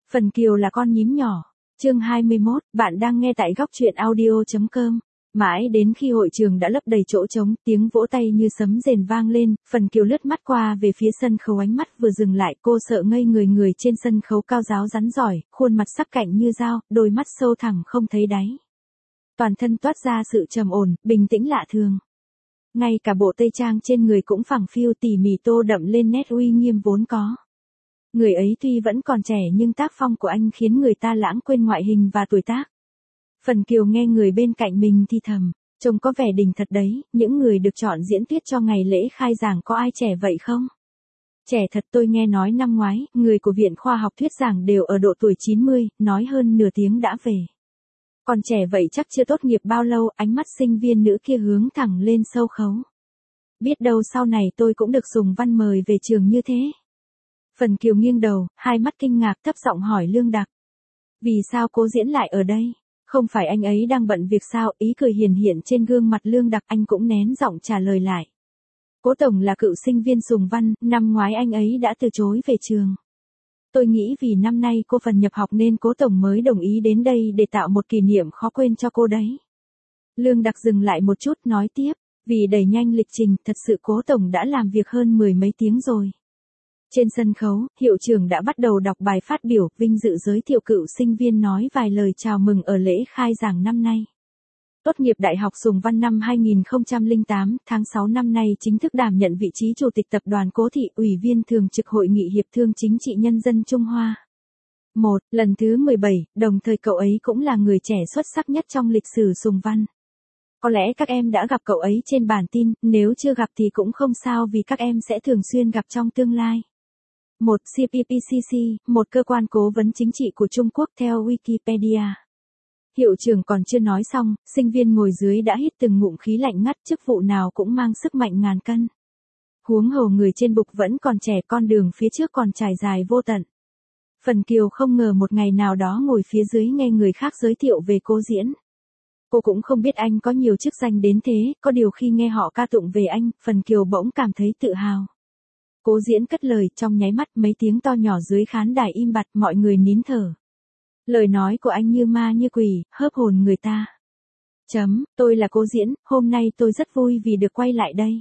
Phần Kiều là con nhím nhỏ. Chương 21, bạn đang nghe tại góc truyện audio.com. Mãi đến khi hội trường đã lấp đầy chỗ trống, tiếng vỗ tay như sấm rền vang lên, Phần Kiều lướt mắt qua về phía sân khấu, ánh mắt vừa dừng lại, cô sợ ngây người. Người trên sân khấu cao ráo rắn giỏi, khuôn mặt sắc cạnh như dao, đôi mắt sâu thẳm không thấy đáy. Toàn thân toát ra sự trầm ổn, bình tĩnh lạ thường. Ngay cả bộ tây trang trên người cũng phẳng phiu tỉ mỉ tô đậm lên nét uy nghiêm vốn có. Người ấy tuy vẫn còn trẻ nhưng tác phong của anh khiến người ta lãng quên ngoại hình và tuổi tác. Phần Kiều nghe người bên cạnh mình thì thầm, trông có vẻ đỉnh thật đấy, những người được chọn diễn thuyết cho ngày lễ khai giảng có ai trẻ vậy không? Trẻ thật, tôi nghe nói năm ngoái, người của Viện Khoa học thuyết giảng đều ở độ tuổi 90, nói hơn nửa tiếng đã về. Còn trẻ vậy chắc chưa tốt nghiệp bao lâu, ánh mắt sinh viên nữ kia hướng thẳng lên sâu khấu. Biết đâu sau này tôi cũng được Sùng Văn mời về trường như thế. Phần Kiều nghiêng đầu, hai mắt kinh ngạc, thấp giọng hỏi Lương Đặc. Vì sao Cố Diễn lại ở đây? Không phải anh ấy đang bận việc sao? Ý cười hiển hiện trên gương mặt Lương Đặc, anh cũng nén giọng trả lời lại. Cố Tổng là cựu sinh viên Sùng Văn, năm ngoái anh ấy đã từ chối về trường. Tôi nghĩ vì năm nay cô Phần nhập học nên Cố Tổng mới đồng ý đến đây để tạo một kỷ niệm khó quên cho cô đấy. Lương Đặc dừng lại một chút nói tiếp, vì đẩy nhanh lịch trình, thật sự Cố Tổng đã làm việc hơn 10 mấy tiếng rồi. Trên sân khấu, hiệu trưởng đã bắt đầu đọc bài phát biểu, vinh dự giới thiệu cựu sinh viên nói vài lời chào mừng ở lễ khai giảng năm nay. Tốt nghiệp Đại học Sùng Văn năm 2008, tháng 6 năm nay chính thức đảm nhận vị trí Chủ tịch Tập đoàn Cố Thị, Ủy viên Thường trực Hội nghị Hiệp thương Chính trị Nhân dân Trung Hoa. 1. Lần thứ 17, đồng thời cậu ấy cũng là người trẻ xuất sắc nhất trong lịch sử Sùng Văn. Có lẽ các em đã gặp cậu ấy trên bản tin, nếu chưa gặp thì cũng không sao vì các em sẽ thường xuyên gặp trong tương lai. 1. CPPCC, một cơ quan cố vấn chính trị của Trung Quốc theo Wikipedia. Hiệu trưởng còn chưa nói xong, sinh viên ngồi dưới đã hít từng ngụm khí lạnh ngắt, chức vụ nào cũng mang sức mạnh ngàn cân. Huống hồ người trên bục vẫn còn trẻ, con đường phía trước còn trải dài vô tận. Phần Kiều không ngờ một ngày nào đó ngồi phía dưới nghe người khác giới thiệu về Cố Diễn. Cô cũng không biết anh có nhiều chức danh đến thế, có điều khi nghe họ ca tụng về anh, Phần Kiều bỗng cảm thấy tự hào. Cố Diễn cất lời, trong nháy mắt mấy tiếng to nhỏ dưới khán đài im bặt, mọi người nín thở. Lời nói của anh như ma như quỷ, hớp hồn người ta. Tôi là Cố Diễn, hôm nay tôi rất vui vì được quay lại đây.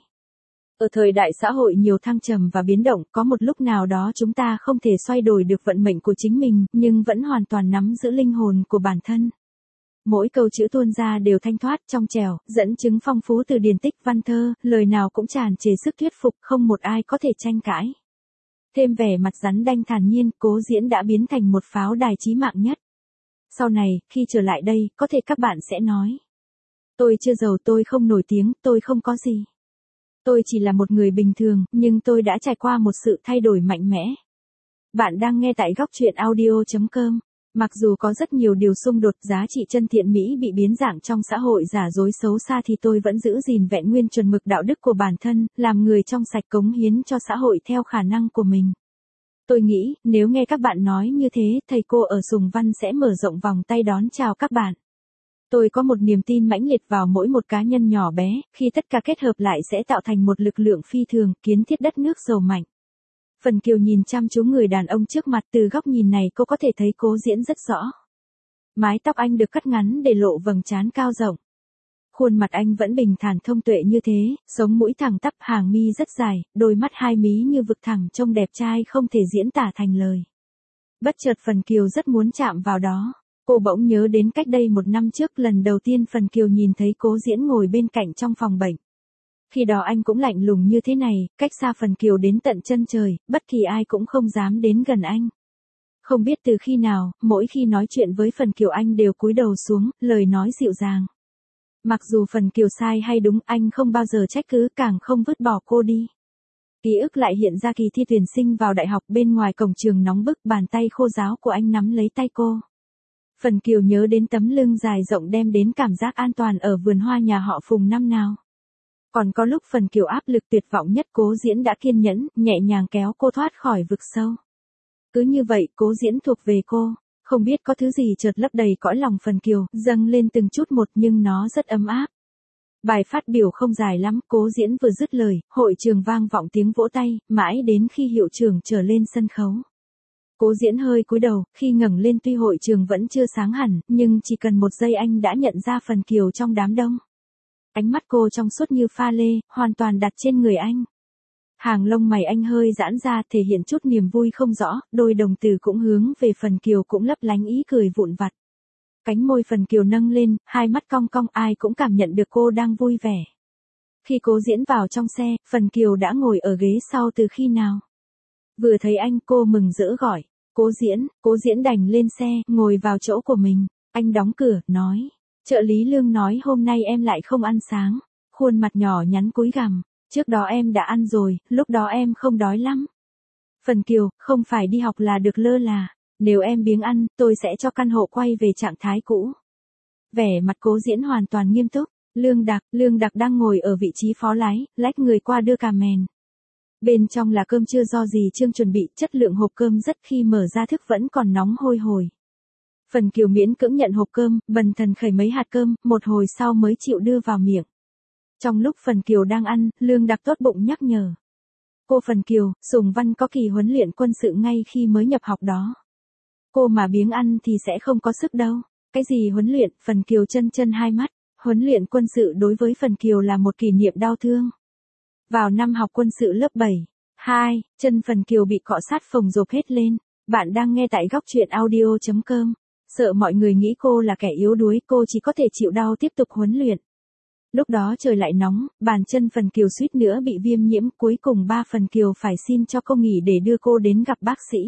Ở thời đại xã hội nhiều thăng trầm và biến động, có một lúc nào đó chúng ta không thể xoay đổi được vận mệnh của chính mình, nhưng vẫn hoàn toàn nắm giữ linh hồn của bản thân. Mỗi câu chữ tuôn ra đều thanh thoát, trong trẻo, dẫn chứng phong phú từ điển tích văn thơ, lời nào cũng tràn trề sức thuyết phục, không một ai có thể tranh cãi. Thêm vẻ mặt rắn đanh thản nhiên, Cố Diễn đã biến thành một pháo đài chí mạng nhất. Sau này, khi trở lại đây, có thể các bạn sẽ nói. Tôi chưa giàu, tôi không nổi tiếng, tôi không có gì. Tôi chỉ là một người bình thường, nhưng tôi đã trải qua một sự thay đổi mạnh mẽ. Bạn đang nghe tại góc truyện audio.com. Mặc dù có rất nhiều điều xung đột, giá trị chân thiện mỹ bị biến dạng trong xã hội giả dối xấu xa thì tôi vẫn giữ gìn vẹn nguyên chuẩn mực đạo đức của bản thân, làm người trong sạch cống hiến cho xã hội theo khả năng của mình. Tôi nghĩ, nếu nghe các bạn nói như thế, thầy cô ở Sùng Văn sẽ mở rộng vòng tay đón chào các bạn. Tôi có một niềm tin mãnh liệt vào mỗi một cá nhân nhỏ bé, khi tất cả kết hợp lại sẽ tạo thành một lực lượng phi thường, kiến thiết đất nước giàu mạnh. Phần Kiều nhìn chăm chú người đàn ông trước mặt, từ góc nhìn này cô có thể thấy Cố Diễn rất rõ. Mái tóc anh được cắt ngắn để lộ vầng trán cao rộng. Khuôn mặt anh vẫn bình thản thông tuệ như thế, sống mũi thẳng tắp, hàng mi rất dài, đôi mắt hai mí như vực thẳng, trông đẹp trai không thể diễn tả thành lời. Bất chợt Phần Kiều rất muốn chạm vào đó. Cô bỗng nhớ đến cách đây 1 năm trước, lần đầu tiên Phần Kiều nhìn thấy Cố Diễn ngồi bên cạnh trong phòng bệnh. Khi đó anh cũng lạnh lùng như thế này, cách xa Phần Kiều đến tận chân trời, bất kỳ ai cũng không dám đến gần anh. Không biết từ khi nào, mỗi khi nói chuyện với Phần Kiều anh đều cúi đầu xuống, lời nói dịu dàng. Mặc dù Phần Kiều sai hay đúng, anh không bao giờ trách cứ, càng không vứt bỏ cô đi. Ký ức lại hiện ra kỳ thi tuyển sinh vào đại học, bên ngoài cổng trường nóng bức, bàn tay khô ráo của anh nắm lấy tay cô. Phần Kiều nhớ đến tấm lưng dài rộng đem đến cảm giác an toàn ở vườn hoa nhà họ Phùng năm nào. Còn có lúc Phần Kiều áp lực tuyệt vọng nhất, Cố Diễn đã kiên nhẫn, nhẹ nhàng kéo cô thoát khỏi vực sâu. Cứ như vậy, Cố Diễn thuộc về cô. Không biết có thứ gì chợt lấp đầy cõi lòng Phần Kiều, dâng lên từng chút một nhưng nó rất ấm áp. Bài phát biểu không dài lắm, Cố Diễn vừa dứt lời, hội trường vang vọng tiếng vỗ tay, mãi đến khi hiệu trưởng trở lên sân khấu. Cố Diễn hơi cúi đầu, khi ngẩng lên tuy hội trường vẫn chưa sáng hẳn, nhưng chỉ cần một giây anh đã nhận ra Phần Kiều trong đám đông. Ánh mắt cô trong suốt như pha lê, hoàn toàn đặt trên người anh. Hàng lông mày anh hơi giãn ra thể hiện chút niềm vui không rõ, đôi đồng tử cũng hướng về Phần Kiều cũng lấp lánh ý cười vụn vặt. Cánh môi Phần Kiều nâng lên, hai mắt cong cong, ai cũng cảm nhận được cô đang vui vẻ. Khi Cố Diễn vào trong xe, Phần Kiều đã ngồi ở ghế sau từ khi nào. Vừa thấy anh cô mừng rỡ gọi, Cố Diễn đành lên xe, ngồi vào chỗ của mình. Anh đóng cửa, nói, trợ lý Lương nói hôm nay em lại không ăn sáng. Khuôn mặt nhỏ nhắn cúi gằm, trước đó em đã ăn rồi, lúc đó em không đói lắm. Phần Kiều, không phải đi học là được lơ là. Nếu em biếng ăn, tôi sẽ cho căn hộ quay về trạng thái cũ. Vẻ mặt Cố Diễn hoàn toàn nghiêm túc. Lương Đặc đang ngồi ở vị trí phó lái, lách người qua đưa cà mèn. Bên trong là cơm trưa do dì Trương chuẩn bị, chất lượng hộp cơm rất khi mở ra thức vẫn còn nóng hôi hổi. Phần Kiều miễn cưỡng nhận hộp cơm, bần thần khẩy mấy hạt cơm, một hồi sau mới chịu đưa vào miệng. Trong lúc Phần Kiều đang ăn, Lương Đặc tốt bụng nhắc nhở. Cô Phần Kiều, Sùng Văn có kỳ huấn luyện quân sự ngay khi mới nhập học đó. Cô mà biếng ăn thì sẽ không có sức đâu. Cái gì huấn luyện? Phần Kiều chân hai mắt. Huấn luyện quân sự đối với Phần Kiều là một kỷ niệm đau thương. Vào năm học quân sự lớp 7, chân Phần Kiều bị cọ sát phồng rộp hết lên. Bạn đang nghe tại góc truyện audio.com. Sợ mọi người nghĩ cô là kẻ yếu đuối, cô chỉ có thể chịu đau tiếp tục huấn luyện. Lúc đó trời lại nóng, bàn chân Phần Kiều suýt nữa bị viêm nhiễm, cuối cùng Phần Kiều phải xin cho cô nghỉ để đưa cô đến gặp bác sĩ.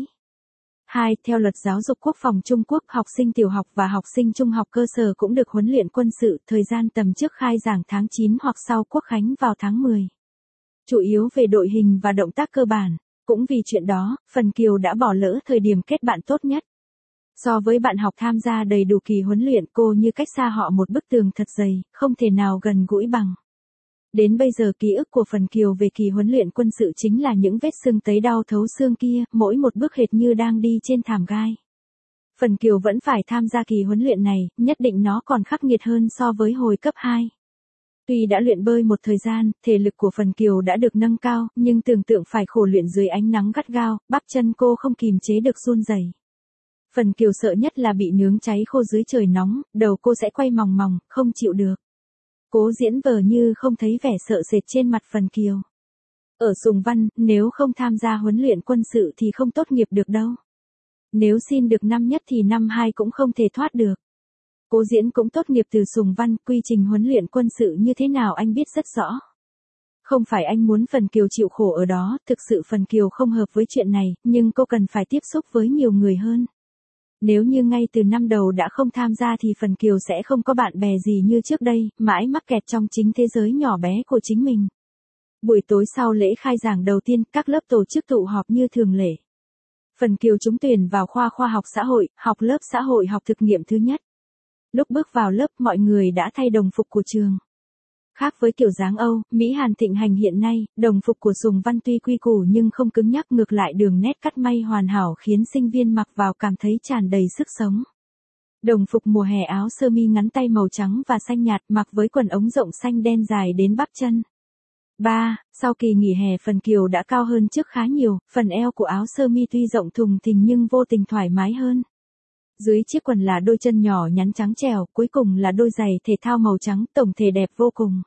Theo luật giáo dục quốc phòng Trung Quốc, học sinh tiểu học và học sinh trung học cơ sở cũng được huấn luyện quân sự, thời gian tầm trước khai giảng tháng 9 hoặc sau Quốc khánh vào tháng 10. Chủ yếu về đội hình và động tác cơ bản. Cũng vì chuyện đó, Phần Kiều đã bỏ lỡ thời điểm kết bạn tốt nhất. So với bạn học tham gia đầy đủ kỳ huấn luyện, cô như cách xa họ một bức tường thật dày, không thể nào gần gũi bằng. Đến bây giờ ký ức của Phần Kiều về kỳ huấn luyện quân sự chính là những vết sưng tấy đau thấu xương kia, mỗi một bước hệt như đang đi trên thảm gai. Phần Kiều vẫn phải tham gia kỳ huấn luyện này, nhất định nó còn khắc nghiệt hơn so với hồi cấp 2. Tuy đã luyện bơi một thời gian, thể lực của Phần Kiều đã được nâng cao, nhưng tưởng tượng phải khổ luyện dưới ánh nắng gắt gao, bắp chân cô không kìm chế được run rẩy. Phần Kiều sợ nhất là bị nướng cháy khô dưới trời nóng, đầu cô sẽ quay mòng mòng, không chịu được. Cố Diễn vờ như không thấy vẻ sợ sệt trên mặt Phần Kiều. Ở Sùng Văn, nếu không tham gia huấn luyện quân sự thì không tốt nghiệp được đâu. Nếu xin được năm nhất thì năm 2 cũng không thể thoát được. Cố Diễn cũng tốt nghiệp từ Sùng Văn, quy trình huấn luyện quân sự như thế nào anh biết rất rõ. Không phải anh muốn Phần Kiều chịu khổ ở đó, thực sự Phần Kiều không hợp với chuyện này, nhưng cô cần phải tiếp xúc với nhiều người hơn. Nếu như ngay từ năm đầu đã không tham gia thì Phần Kiều sẽ không có bạn bè gì như trước đây, mãi mắc kẹt trong chính thế giới nhỏ bé của chính mình. Buổi tối sau lễ khai giảng đầu tiên, các lớp tổ chức tụ họp như thường lệ. Phần Kiều trúng tuyển vào khoa khoa học xã hội, học lớp xã hội học thực nghiệm thứ nhất. Lúc bước vào lớp, mọi người đã thay đồng phục của trường. Khác với kiểu dáng Âu, Mỹ Hàn thịnh hành hiện nay, đồng phục của Sùng Văn tuy quy củ nhưng không cứng nhắc, ngược lại đường nét cắt may hoàn hảo khiến sinh viên mặc vào cảm thấy tràn đầy sức sống. Đồng phục mùa hè áo sơ mi ngắn tay màu trắng và xanh nhạt, mặc với quần ống rộng xanh đen dài đến bắp chân. Sau kỳ nghỉ hè Phần Kiều đã cao hơn trước khá nhiều, phần eo của áo sơ mi tuy rộng thùng thình nhưng vô tình thoải mái hơn. Dưới chiếc quần là đôi chân nhỏ nhắn trắng trẻo, cuối cùng là đôi giày thể thao màu trắng, tổng thể đẹp vô cùng.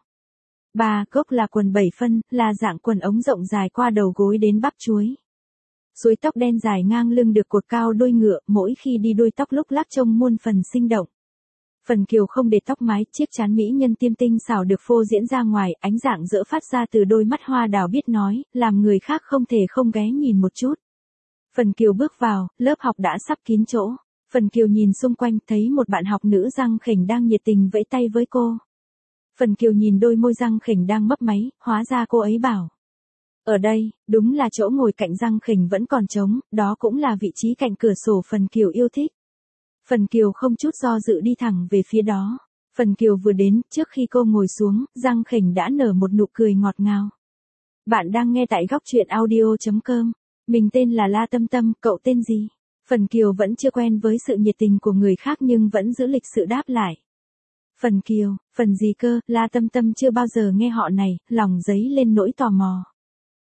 Gốc là quần 7 phân, là dạng quần ống rộng dài qua đầu gối đến bắp chuối. Suối tóc đen dài ngang lưng được cột cao đuôi ngựa, mỗi khi đi đuôi tóc lúc lắc trông muôn phần sinh động. Phần Kiều không để tóc mái, chiếc trán mỹ nhân tiêm tinh xảo được phô diễn ra ngoài, ánh dạng dỡ phát ra từ đôi mắt hoa đào biết nói, làm người khác không thể không ghé nhìn một chút. Phần Kiều bước vào, lớp học đã sắp kín chỗ. Phần Kiều nhìn xung quanh, thấy một bạn học nữ răng khểnh đang nhiệt tình vẫy tay với cô. Phần Kiều nhìn đôi môi răng khểnh đang mấp máy, hóa ra cô ấy bảo. Ở đây, đúng là chỗ ngồi cạnh răng khểnh vẫn còn trống, đó cũng là vị trí cạnh cửa sổ Phần Kiều yêu thích. Phần Kiều không chút do dự đi thẳng về phía đó. Phần Kiều vừa đến, trước khi cô ngồi xuống, răng khểnh đã nở một nụ cười ngọt ngào. Bạn đang nghe tại góc truyện audio.com. Mình tên là La Tâm Tâm, cậu tên gì? Phần Kiều vẫn chưa quen với sự nhiệt tình của người khác nhưng vẫn giữ lịch sự đáp lại. Phần Kiều, phần gì cơ? La Tâm Tâm chưa bao giờ nghe họ này, lòng dấy lên nỗi tò mò.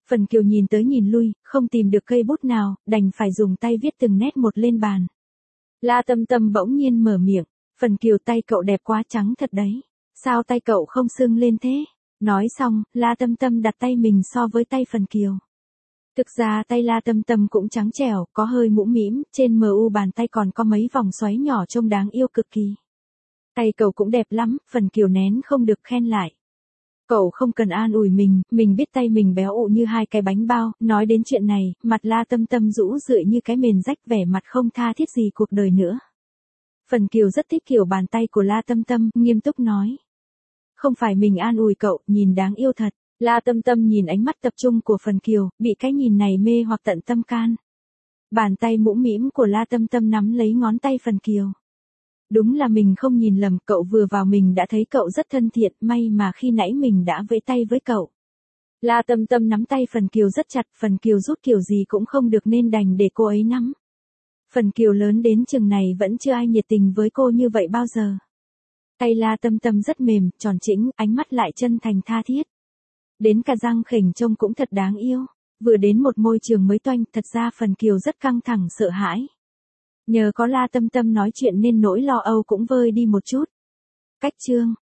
Phần Kiều nhìn tới nhìn lui, không tìm được cây bút nào, đành phải dùng tay viết từng nét một lên bàn. La Tâm Tâm bỗng nhiên mở miệng, Phần Kiều tay cậu đẹp quá trắng thật đấy. Sao tay cậu không sưng lên thế? Nói xong, La Tâm Tâm đặt tay mình so với tay Phần Kiều. Thực ra tay La Tâm Tâm cũng trắng trẻo, có hơi mũm mĩm, trên mu bàn tay còn có mấy vòng xoáy nhỏ trông đáng yêu cực kỳ. Tay cậu cũng đẹp lắm, Phần Kiều nén không được khen lại. Cậu không cần an ủi mình biết tay mình béo ụ như hai cái bánh bao, nói đến chuyện này, mặt La Tâm Tâm rũ rượi như cái mền rách vẻ mặt không tha thiết gì cuộc đời nữa. Phần Kiều rất thích kiểu bàn tay của La Tâm Tâm, nghiêm túc nói. Không phải mình an ủi cậu, nhìn đáng yêu thật. La Tâm Tâm nhìn ánh mắt tập trung của Phần Kiều, bị cái nhìn này mê hoặc tận tâm can. Bàn tay mũm mĩm của La Tâm Tâm nắm lấy ngón tay Phần Kiều. Đúng là mình không nhìn lầm, cậu vừa vào mình đã thấy cậu rất thân thiện, may mà khi nãy mình đã vẫy tay với cậu. La Tâm Tâm nắm tay Phần Kiều rất chặt, Phần Kiều rút kiểu gì cũng không được nên đành để cô ấy nắm. Phần Kiều lớn đến chừng này vẫn chưa ai nhiệt tình với cô như vậy bao giờ. Tay La Tâm Tâm rất mềm, tròn trĩnh, ánh mắt lại chân thành tha thiết. Đến cả răng khểnh trông cũng thật đáng yêu. Vừa đến một môi trường mới toanh, thật ra Phần Kiều rất căng thẳng sợ hãi. Nhờ có La Tâm Tâm nói chuyện nên nỗi lo âu cũng vơi đi một chút. Cách chương